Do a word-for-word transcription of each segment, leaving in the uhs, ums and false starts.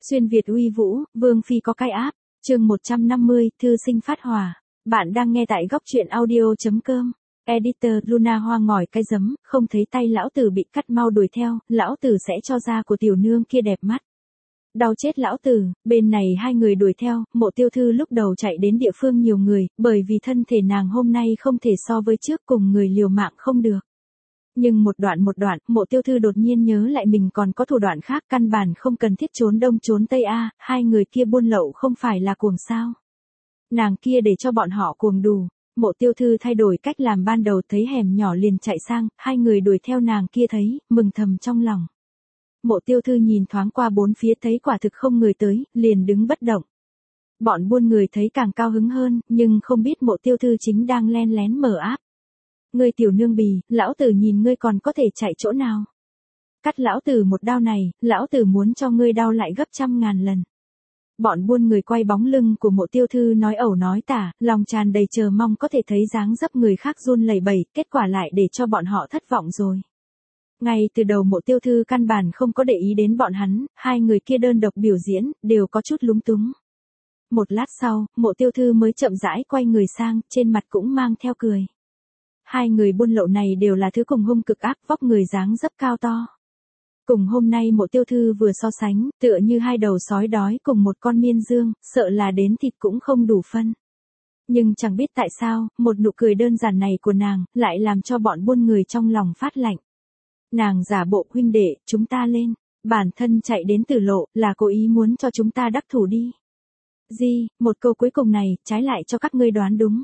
Xuyên Việt uy vũ, Vương Phi có cái áp, chương một trăm năm mươi, thư sinh phát hỏa. Bạn đang nghe tại góc truyện audio.com. Editor Luna Hoa ngỏi cái giấm, không thấy tay lão tử bị cắt mau đuổi theo, lão tử sẽ cho da của tiểu nương kia đẹp mắt. Đau chết lão tử, bên này hai người đuổi theo, Mộ Tiêu Thư lúc đầu chạy đến địa phương nhiều người, bởi vì thân thể nàng hôm nay không thể so với trước cùng người liều mạng không được. Nhưng một đoạn một đoạn, Mộ Tiêu Thư đột nhiên nhớ lại mình còn có thủ đoạn khác, căn bản không cần thiết trốn đông trốn tây a, hai người kia buôn lậu không phải là cuồng sao. Nàng kia để cho bọn họ cuồng đủ. Mộ Tiêu Thư thay đổi cách làm ban đầu, thấy hẻm nhỏ liền chạy sang, hai người đuổi theo nàng kia thấy, mừng thầm trong lòng. Mộ Tiêu Thư nhìn thoáng qua bốn phía thấy quả thực không người tới, liền đứng bất động. Bọn buôn người thấy càng cao hứng hơn, nhưng không biết Mộ Tiêu Thư chính đang len lén mở áp. Ngươi tiểu nương bì, lão tử nhìn ngươi còn có thể chạy chỗ nào. Cắt lão tử một đao này, lão tử muốn cho ngươi đau lại gấp trăm ngàn lần. Bọn buôn người quay bóng lưng của Mộ Tiêu Thư nói ẩu nói tả, lòng tràn đầy chờ mong có thể thấy dáng dấp người khác run lẩy bẩy, kết quả lại để cho bọn họ thất vọng rồi. Ngay từ đầu Mộ Tiêu Thư căn bản không có để ý đến bọn hắn, hai người kia đơn độc biểu diễn, đều có chút lúng túng. Một lát sau, Mộ Tiêu Thư mới chậm rãi quay người sang, trên mặt cũng mang theo cười. Hai người buôn lậu này đều là thứ cùng hung cực ác, vóc người dáng dấp cao to. Cùng hôm nay Mộ Tiêu Thư vừa so sánh, tựa như hai đầu sói đói cùng một con miên dương, sợ là đến thịt cũng không đủ phân. Nhưng chẳng biết tại sao, một nụ cười đơn giản này của nàng, lại làm cho bọn buôn người trong lòng phát lạnh. Nàng giả bộ huynh đệ, chúng ta lên, bản thân chạy đến Tử Lộ, là cố ý muốn cho chúng ta đắc thủ đi. Di, một câu cuối cùng này, trái lại cho các ngươi đoán đúng.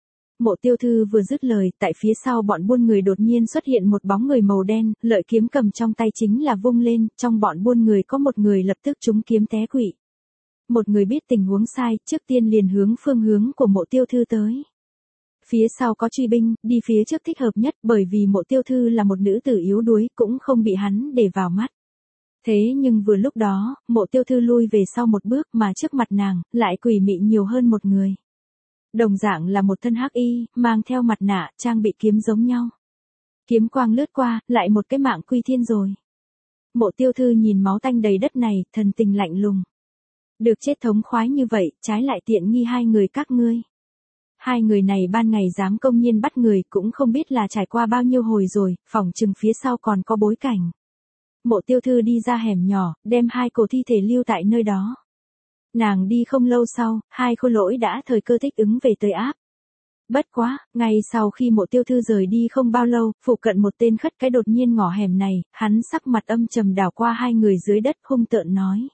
Mộ Tiêu Thư vừa dứt lời, tại phía sau bọn buôn người đột nhiên xuất hiện một bóng người màu đen, lợi kiếm cầm trong tay chính là vung lên, trong bọn buôn người có một người lập tức trúng kiếm té quỵ. Một người biết tình huống sai, trước tiên liền hướng phương hướng của Mộ Tiêu Thư tới. Phía sau có truy binh, đi phía trước thích hợp nhất, bởi vì Mộ Tiêu Thư là một nữ tử yếu đuối, cũng không bị hắn để vào mắt. Thế nhưng vừa lúc đó, Mộ Tiêu Thư lui về sau một bước mà trước mặt nàng, lại quỷ mị nhiều hơn một người. Đồng dạng là một thân hắc y, mang theo mặt nạ, trang bị kiếm giống nhau. Kiếm quang lướt qua, lại một cái mạng quy thiên rồi. Mộ Tiêu Thư nhìn máu tanh đầy đất này, thần tình lạnh lùng. Được chết thống khoái như vậy, trái lại tiện nghi hai người các ngươi. Hai người này ban ngày dám công nhiên bắt người, cũng không biết là trải qua bao nhiêu hồi rồi, phỏng chừng phía sau còn có bối cảnh. Mộ Tiêu Thư đi ra hẻm nhỏ, đem hai cổ thi thể lưu tại nơi đó. Nàng đi không lâu sau, hai khôi lỗi đã thời cơ thích ứng về tới áp. Bất quá, ngay sau khi Mộ Tiêu Thư rời đi không bao lâu, phụ cận một tên khất cái đột nhiên ngỏ hẻm này, hắn sắc mặt âm trầm đảo qua hai người dưới đất hung tợn nói.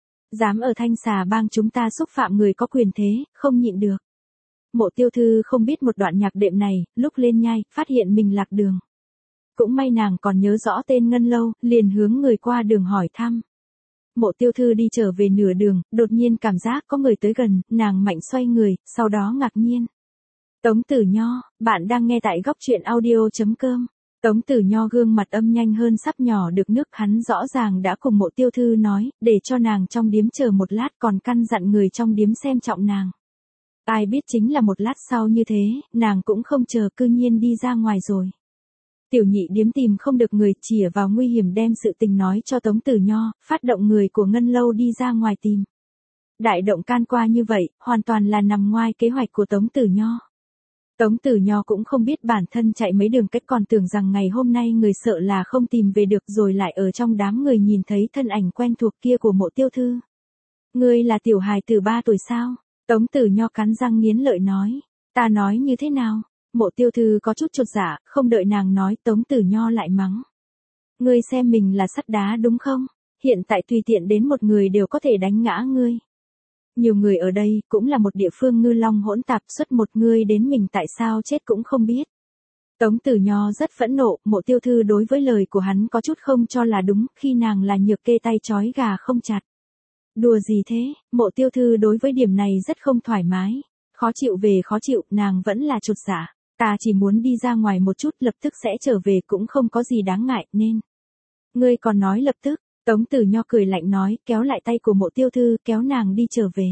Dám ở Thanh Xà Bang chúng ta xúc phạm người có quyền thế, không nhịn được. Mộ Tiêu Thư không biết một đoạn nhạc đệm này, lúc lên nhai, phát hiện mình lạc đường. Cũng may nàng còn nhớ rõ tên Ngân Lâu, liền hướng người qua đường hỏi thăm. Mộ Tiêu Thư đi trở về nửa đường, đột nhiên cảm giác có người tới gần, nàng mạnh xoay người, sau đó ngạc nhiên. Tống Tử Nho, bạn đang nghe tại góc truyện audio.com. Tống Tử Nho gương mặt âm nhanh hơn sắp nhỏ được nước, hắn rõ ràng đã cùng Mộ Tiêu Thư nói, để cho nàng trong điếm chờ một lát, còn căn dặn người trong điếm xem trọng nàng. Ai biết chính là một lát sau như thế, nàng cũng không chờ, cư nhiên đi ra ngoài rồi. Tiểu nhị điếm tìm không được người, chìa vào nguy hiểm đem sự tình nói cho Tống Tử Nho, phát động người của Ngân Lâu đi ra ngoài tìm. Đại động can qua như vậy, hoàn toàn là nằm ngoài kế hoạch của Tống Tử Nho. Tống Tử Nho cũng không biết bản thân chạy mấy đường cách, còn tưởng rằng ngày hôm nay người sợ là không tìm về được, rồi lại ở trong đám người nhìn thấy thân ảnh quen thuộc kia của Mộ Tiêu Thư. Ngươi là tiểu hài từ ba tuổi sao? Tống Tử Nho cắn răng nghiến lợi nói. Ta nói như thế nào? Mộ Tiêu Thư có chút chột dạ, không đợi nàng nói, Tống Tử Nho lại mắng. Ngươi xem mình là sắt đá đúng không? Hiện tại tùy tiện đến một người đều có thể đánh ngã ngươi. Nhiều người ở đây, cũng là một địa phương ngư long hỗn tạp, xuất một người đến mình tại sao chết cũng không biết. Tống Tử Nho rất phẫn nộ, Mộ Tiêu Thư đối với lời của hắn có chút không cho là đúng, khi nàng là nhược kê tay trói gà không chặt. Đùa gì thế, Mộ Tiêu Thư đối với điểm này rất không thoải mái. Khó chịu về khó chịu, nàng vẫn là chột dạ. Ta chỉ muốn đi ra ngoài một chút, lập tức sẽ trở về, cũng không có gì đáng ngại, nên. Ngươi còn nói lập tức, Tống Tử Nho cười lạnh nói, kéo lại tay của Mộ Tiêu Thư, kéo nàng đi trở về.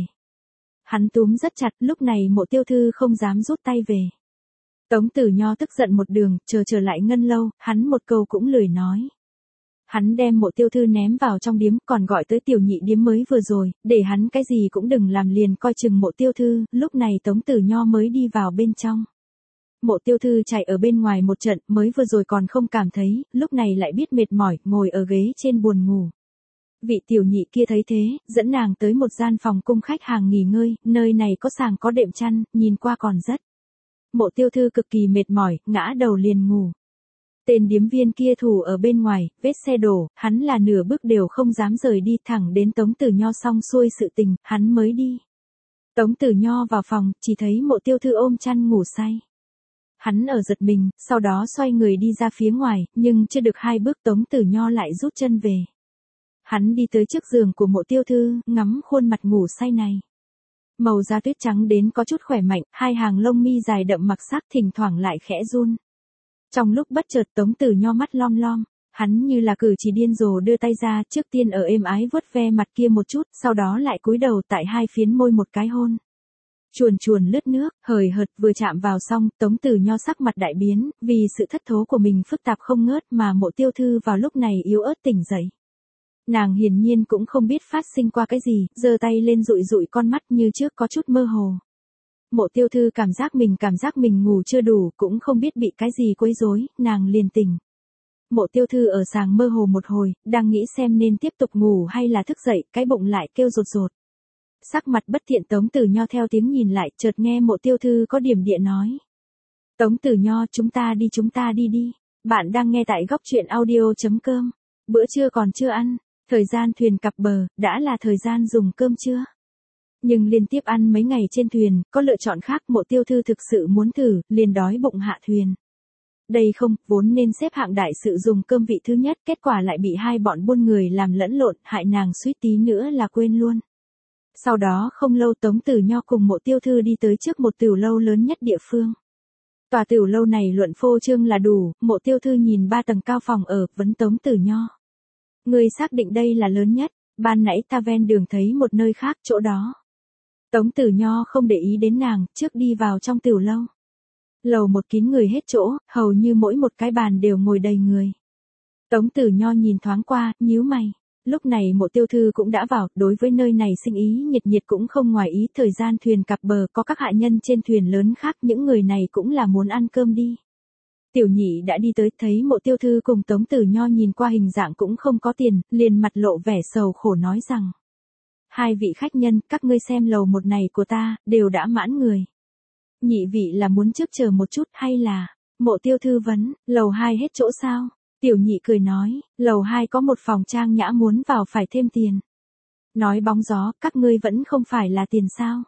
Hắn túm rất chặt, lúc này Mộ Tiêu Thư không dám rút tay về. Tống Tử Nho tức giận một đường, chờ trở lại Ngân Lâu, hắn một câu cũng lười nói. Hắn đem Mộ Tiêu Thư ném vào trong điếm, còn gọi tới tiểu nhị điếm mới vừa rồi, để hắn cái gì cũng đừng làm, liền coi chừng Mộ Tiêu Thư. Lúc này Tống Tử Nho mới đi vào bên trong. Mộ Tiêu Thư chạy ở bên ngoài một trận, mới vừa rồi còn không cảm thấy, lúc này lại biết mệt mỏi, ngồi ở ghế trên buồn ngủ. Vị tiểu nhị kia thấy thế, dẫn nàng tới một gian phòng cung khách hàng nghỉ ngơi, nơi này có sàng có đệm chăn, nhìn qua còn rất. Mộ Tiêu Thư cực kỳ mệt mỏi, ngã đầu liền ngủ. Tên điếm viên kia thủ ở bên ngoài, vết xe đổ, hắn là nửa bước đều không dám rời đi, thẳng đến Tống Tử Nho xong xuôi sự tình, hắn mới đi. Tống Tử Nho vào phòng, chỉ thấy Mộ Tiêu Thư ôm chăn ngủ say. Hắn ở giật mình, sau đó xoay người đi ra phía ngoài, nhưng chưa được hai bước Tống Tử Nho lại rút chân về. Hắn đi tới trước giường của Mộ Tiêu Thư, ngắm khuôn mặt ngủ say này. Màu da tuyết trắng đến có chút khỏe mạnh, hai hàng lông mi dài đậm mặc sắc thỉnh thoảng lại khẽ run. Trong lúc bất chợt Tống Tử Nho mắt lom lom, hắn như là cử chỉ điên rồ đưa tay ra, trước tiên ở êm ái vuốt ve mặt kia một chút, sau đó lại cúi đầu tại hai phiến môi một cái hôn. Chuồn chuồn lướt nước, hời hợt vừa chạm vào xong, Tống Tử Nho sắc mặt đại biến, vì sự thất thố của mình phức tạp không ngớt mà Mộ Tiêu Thư vào lúc này yếu ớt tỉnh dậy. Nàng hiển nhiên cũng không biết phát sinh qua cái gì, giơ tay lên dụi dụi con mắt như trước có chút mơ hồ. Mộ Tiêu Thư cảm giác mình cảm giác mình ngủ chưa đủ, cũng không biết bị cái gì quấy rối, nàng liền tỉnh. Mộ Tiêu Thư ở sàng mơ hồ một hồi, đang nghĩ xem nên tiếp tục ngủ hay là thức dậy, cái bụng lại kêu rột rột. Sắc mặt bất thiện Tống Tử Nho theo tiếng nhìn lại, chợt nghe Mộ Tiêu Thư có điểm địa nói. Tống Tử Nho, chúng ta đi chúng ta đi đi. Bạn đang nghe tại góc truyện audio chấm com. Bữa trưa còn chưa ăn, thời gian thuyền cập bờ, đã là thời gian dùng cơm trưa. Nhưng liên tiếp ăn mấy ngày trên thuyền, có lựa chọn khác, Mộ Tiêu Thư thực sự muốn thử, liền đói bụng hạ thuyền. Đây không, vốn nên xếp hạng đại sự dùng cơm vị thứ nhất, kết quả lại bị hai bọn buôn người làm lẫn lộn, hại nàng suýt tí nữa là quên luôn. Sau đó không lâu Tống Tử Nho cùng Mộ Tiêu Thư đi tới trước một tửu lâu lớn nhất địa phương. Tòa tửu lâu này luận phô trương là đủ, Mộ Tiêu Thư nhìn ba tầng cao phòng ở, vấn Tống Tử Nho. Người xác định đây là lớn nhất, ban nãy ta ven đường thấy một nơi khác, chỗ đó. Tống Tử Nho không để ý đến nàng, trước đi vào trong tửu lâu. Lầu một kín người hết chỗ, hầu như mỗi một cái bàn đều ngồi đầy người. Tống Tử Nho nhìn thoáng qua, nhíu mày. Lúc này Mộ Tiêu Thư cũng đã vào, đối với nơi này sinh ý nhiệt nhiệt cũng không ngoài ý, thời gian thuyền cập bờ có các hạ nhân trên thuyền lớn khác, những người này cũng là muốn ăn cơm đi. Tiểu nhị đã đi tới, thấy Mộ Tiêu Thư cùng Tống Tử Nho nhìn qua hình dạng cũng không có tiền, liền mặt lộ vẻ sầu khổ nói rằng. Hai vị khách nhân, các ngươi xem lầu một này của ta, đều đã mãn người. Nhị vị là muốn trước chờ một chút hay là, Mộ Tiêu Thư vấn, lầu hai hết chỗ sao? Tiểu nhị cười nói, lầu hai có một phòng trang nhã muốn vào phải thêm tiền. Nói bóng gió, các ngươi vẫn không phải là tiền sao?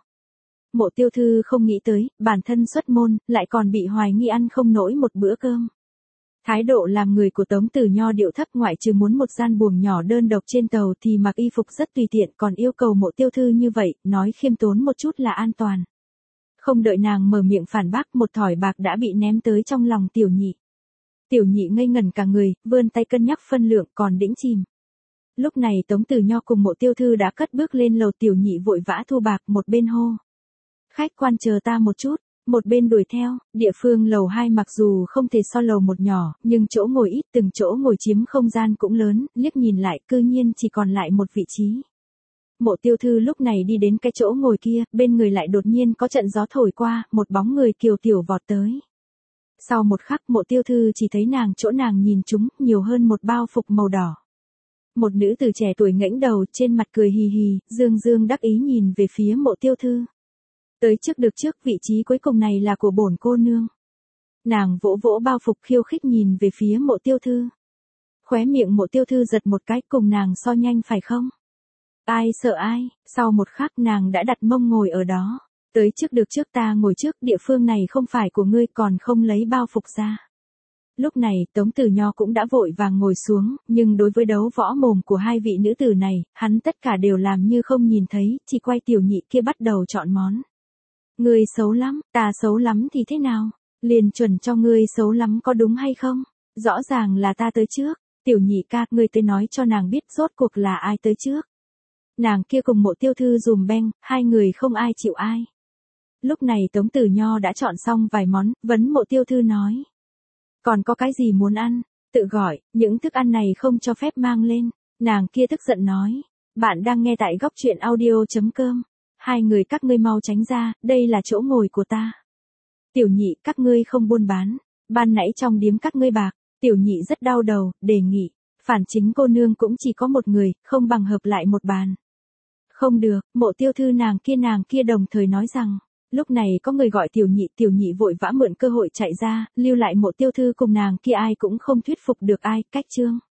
Mộ Tiêu Thư không nghĩ tới, bản thân xuất môn, lại còn bị hoài nghi ăn không nổi một bữa cơm. Thái độ làm người của Tống Tử Nho điệu thấp, ngoại trừ muốn một gian buồng nhỏ đơn độc trên tàu thì mặc y phục rất tùy tiện, còn yêu cầu Mộ Tiêu Thư như vậy, nói khiêm tốn một chút là an toàn. Không đợi nàng mở miệng phản bác, một thỏi bạc đã bị ném tới trong lòng tiểu nhị. Tiểu nhị ngây ngẩn cả người, vươn tay cân nhắc phân lượng, còn đĩnh chìm. Lúc này Tống Tử Nho cùng Mộ Tiêu Thư đã cất bước lên lầu, tiểu nhị vội vã thu bạc, một bên hô. Khách quan chờ ta một chút, một bên đuổi theo. Địa phương lầu hai mặc dù không thể so lầu một nhỏ, nhưng chỗ ngồi ít, từng chỗ ngồi chiếm không gian cũng lớn, liếc nhìn lại cư nhiên chỉ còn lại một vị trí. Mộ Tiêu Thư lúc này đi đến cái chỗ ngồi kia, bên người lại đột nhiên có trận gió thổi qua, một bóng người kiều tiểu vọt tới. Sau một khắc Mộ Tiêu Thư chỉ thấy nàng chỗ nàng nhìn chúng, nhiều hơn một bao phục màu đỏ. Một nữ tử trẻ tuổi ngẩng đầu, trên mặt cười hì hì, dương dương đắc ý nhìn về phía Mộ Tiêu Thư. Tới trước được trước, vị trí cuối cùng này là của bổn cô nương. Nàng vỗ vỗ bao phục khiêu khích nhìn về phía Mộ Tiêu Thư. Khóe miệng Mộ Tiêu Thư giật một cái, cùng nàng so nhanh phải không? Ai sợ ai, sau một khắc nàng đã đặt mông ngồi ở đó. Tới trước được trước, ta ngồi trước, địa phương này không phải của ngươi, còn không lấy bao phục ra. Lúc này Tống Tử Nho cũng đã vội vàng ngồi xuống, nhưng đối với đấu võ mồm của hai vị nữ tử này, hắn tất cả đều làm như không nhìn thấy, chỉ quay tiểu nhị kia bắt đầu chọn món. Ngươi xấu lắm, ta xấu lắm thì thế nào? Liền chuẩn cho ngươi xấu lắm có đúng hay không? Rõ ràng là ta tới trước, tiểu nhị ca, ngươi tới nói cho nàng biết rốt cuộc là ai tới trước. Nàng kia cùng Mộ Tiêu Thư dùm beng, hai người không ai chịu ai. Lúc này Tống Tử Nho đã chọn xong vài món, vấn Mộ Tiêu Thư nói. Còn có cái gì muốn ăn? Tự gọi, những thức ăn này không cho phép mang lên. Nàng kia tức giận nói. Bạn đang nghe tại góc chuyện audio.com. Hai người các ngươi mau tránh ra, đây là chỗ ngồi của ta. Tiểu nhị, các ngươi không buôn bán. Ban nãy trong điếm các ngươi bạc. Tiểu nhị rất đau đầu, đề nghị. Phản chính cô nương cũng chỉ có một người, không bằng hợp lại một bàn. Không được, Mộ tiểu thư nàng kia nàng kia đồng thời nói rằng. Lúc này có người gọi tiểu nhị, tiểu nhị vội vã mượn cơ hội chạy ra, lưu lại Mộ tiểu thư cùng nàng kia ai cũng không thuyết phục được ai, cách chương.